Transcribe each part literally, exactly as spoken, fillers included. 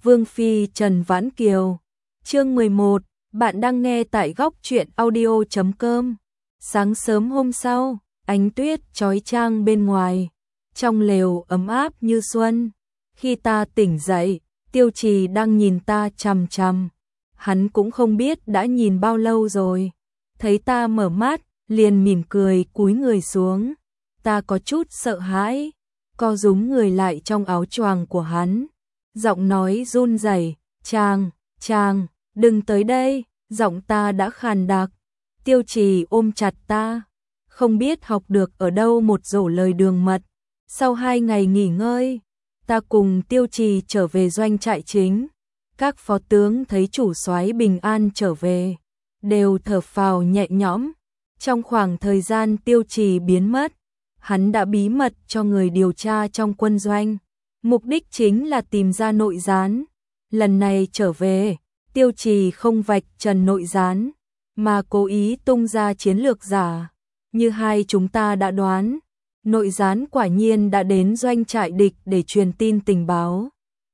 Vương Phi Trần Vãn Kiều. Chương mười một, bạn đang nghe tại góc truyện audio chấm com. Sáng sớm hôm sau, ánh tuyết chói chang bên ngoài, trong lều ấm áp như xuân. Khi ta tỉnh dậy, Tiêu Trì đang nhìn ta chằm chằm. Hắn cũng không biết đã nhìn bao lâu rồi. Thấy ta mở mắt, liền mỉm cười cúi người xuống. Ta có chút sợ hãi, co rúm người lại trong áo choàng của hắn. Giọng nói run rẩy, "Chàng, chàng, đừng tới đây." Giọng ta đã khàn đặc. Tiêu Trì ôm chặt ta, không biết học được ở đâu một rổ lời đường mật. Sau hai ngày nghỉ ngơi, ta cùng Tiêu Trì trở về doanh trại chính. Các phó tướng thấy chủ soái bình an trở về, đều thở phào nhẹ nhõm. Trong khoảng thời gian Tiêu Trì biến mất, hắn đã bí mật cho người điều tra trong quân doanh. Mục đích chính là tìm ra nội gián. Lần này trở về, Tiêu Trì không vạch trần nội gián, mà cố ý tung ra chiến lược giả. Như hai chúng ta đã đoán, nội gián quả nhiên đã đến doanh trại địch để truyền tin tình báo.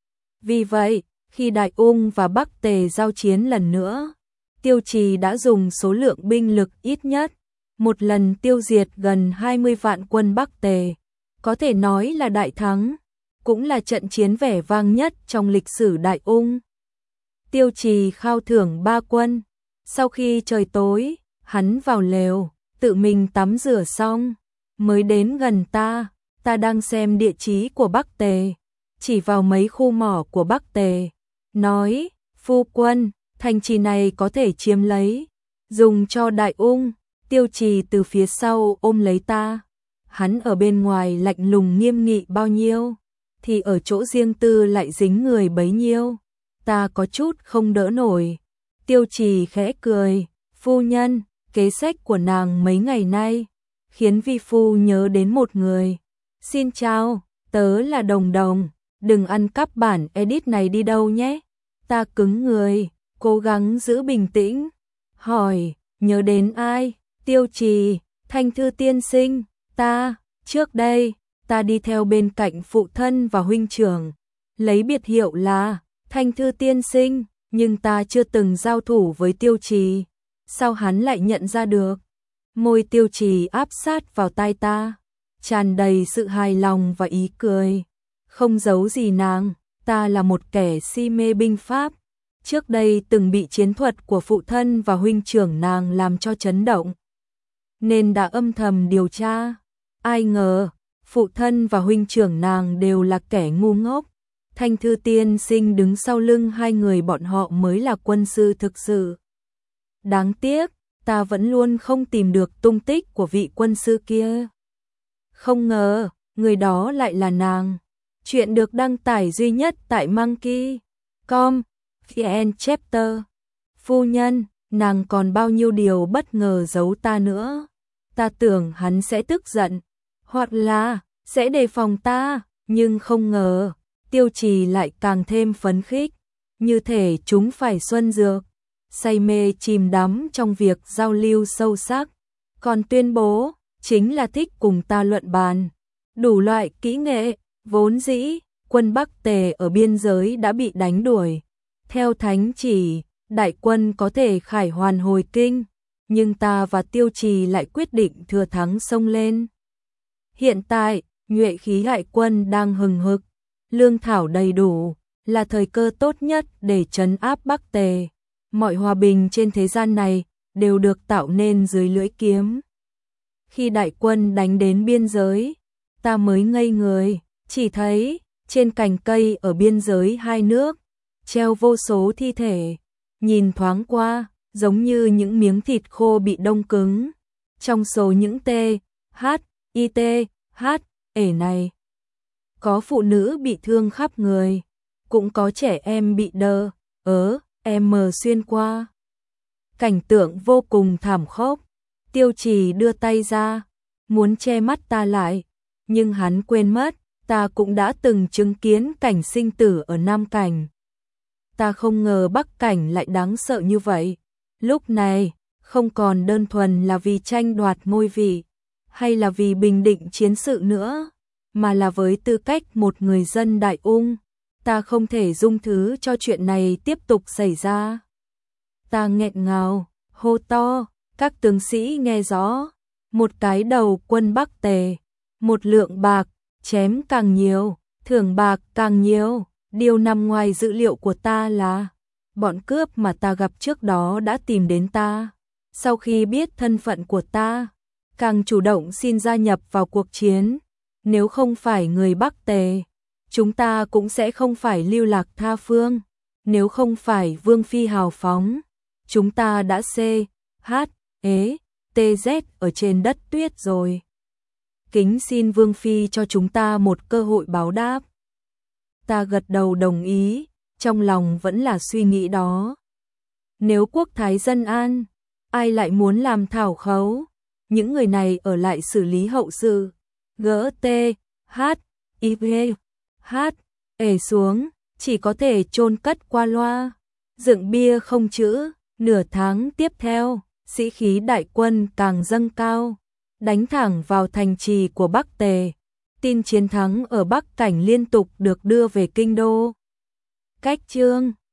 Vì vậy, khi Đại Ung và Bắc Tề giao chiến lần nữa, Tiêu Trì đã dùng số lượng binh lực ít nhất, một lần tiêu diệt gần hai mươi vạn quân Bắc Tề. Có thể nói là đại thắng, cũng là trận chiến vẻ vang nhất trong lịch sử Đại Ung. Tiêu Trì khao thưởng ba quân. Sau khi trời tối, hắn vào lều, tự mình tắm rửa xong, mới đến gần ta. Ta đang xem địa chí của Bắc Tề, chỉ vào mấy khu mỏ của Bắc Tề, nói: "Phu quân, thành trì này có thể chiếm lấy, dùng cho Đại Ung." Tiêu Trì từ phía sau ôm lấy ta. Hắn ở bên ngoài lạnh lùng nghiêm nghị bao nhiêu, thì ở chỗ riêng tư lại dính người bấy nhiêu. Ta có chút không đỡ nổi. Tiêu Trì khẽ cười: "Phu nhân, kế sách của nàng mấy ngày nay khiến vi phu nhớ đến một người. Xin chào, tớ là Đồng Đồng, đừng ăn cắp bản edit này đi đâu nhé." Ta cứng người, cố gắng giữ bình tĩnh, hỏi: "Nhớ đến ai?" Tiêu Trì: "Thanh Thư tiên sinh." Ta: "Trước đây, ta đi theo bên cạnh phụ thân và huynh trưởng, lấy biệt hiệu là Thanh Thư tiên sinh, nhưng ta chưa từng giao thủ với Tiêu Trì. Sao hắn lại nhận ra được?" Môi Tiêu Trì áp sát vào tai ta, tràn đầy sự hài lòng và ý cười. Không giấu gì nàng, ta là một kẻ si mê binh pháp. Trước đây từng bị chiến thuật của phụ thân và huynh trưởng nàng làm cho chấn động, nên đã âm thầm điều tra. Ai ngờ, phụ thân và huynh trưởng nàng đều là kẻ ngu ngốc. Thanh Thư tiên sinh đứng sau lưng hai người bọn họ mới là quân sư thực sự. Đáng tiếc, ta vẫn luôn không tìm được tung tích của vị quân sư kia. Không ngờ, người đó lại là nàng. Chuyện được đăng tải duy nhất tại monkey chấm com, vn chapter. Phu nhân, nàng còn bao nhiêu điều bất ngờ giấu ta nữa. Ta tưởng hắn sẽ tức giận, hoặc là sẽ đề phòng ta, nhưng không ngờ Tiêu Trì lại càng thêm phấn khích, như thể chúng phải xuân dược, say mê chìm đắm trong việc giao lưu sâu sắc, còn tuyên bố chính là thích cùng ta luận bàn đủ loại kỹ nghệ. Vốn dĩ quân Bắc Tề ở biên giới đã bị đánh đuổi, theo thánh chỉ đại quân có thể khải hoàn hồi kinh, nhưng ta và Tiêu Trì lại quyết định thừa thắng xông lên. Hiện tại, nhuệ khí đại quân đang hừng hực, lương thảo đầy đủ, là thời cơ tốt nhất để trấn áp Bắc Tề. Mọi hòa bình trên thế gian này đều được tạo nên dưới lưỡi kiếm. Khi đại quân đánh đến biên giới, ta mới ngây người, chỉ thấy trên cành cây ở biên giới hai nước treo vô số thi thể, nhìn thoáng qua giống như những miếng thịt khô bị đông cứng. Trong số những T, H, I T, H, ể này, có phụ nữ bị thương khắp người, cũng có trẻ em bị đờ, ớ, em mờ xuyên qua. Cảnh tượng vô cùng thảm khốc. Tiêu Trì đưa tay ra, muốn che mắt ta lại, nhưng hắn quên mất, ta cũng đã từng chứng kiến cảnh sinh tử ở Nam Cảnh. Ta không ngờ Bắc Cảnh lại đáng sợ như vậy. Lúc này, không còn đơn thuần là vì tranh đoạt ngôi vị, hay là vì bình định chiến sự nữa, mà là với tư cách một người dân Đại Ung. ta không thể dung thứ cho chuyện này tiếp tục xảy ra. Ta nghẹn ngào, hô to, các tướng sĩ nghe rõ, một cái đầu quân Bắc Tề, một lượng bạc, chém càng nhiều, thưởng bạc càng nhiều. Điều nằm ngoài dữ liệu của ta là bọn cướp mà ta gặp trước đó đã tìm đến ta. Sau khi biết thân phận của ta, càng chủ động xin gia nhập vào cuộc chiến. Nếu không phải người Bắc Tề, chúng ta cũng sẽ không phải lưu lạc tha phương. Nếu không phải Vương Phi hào phóng, chúng ta đã C, H, E, T, Z ở trên đất tuyết rồi. Kính xin Vương Phi cho chúng ta một cơ hội báo đáp. Ta gật đầu đồng ý, trong lòng vẫn là suy nghĩ đó. Nếu quốc thái dân an, ai lại muốn làm thảo khấu? Những người này ở lại xử lý hậu sự. Gỡ T, H, I, V, H, ể xuống, chỉ có thể chôn cất qua loa. Dựng bia không chữ, nửa tháng tiếp theo, sĩ khí đại quân càng dâng cao, đánh thẳng vào thành trì của Bắc Tề. Tin chiến thắng ở Bắc Cảnh liên tục được đưa về kinh đô. Cách chương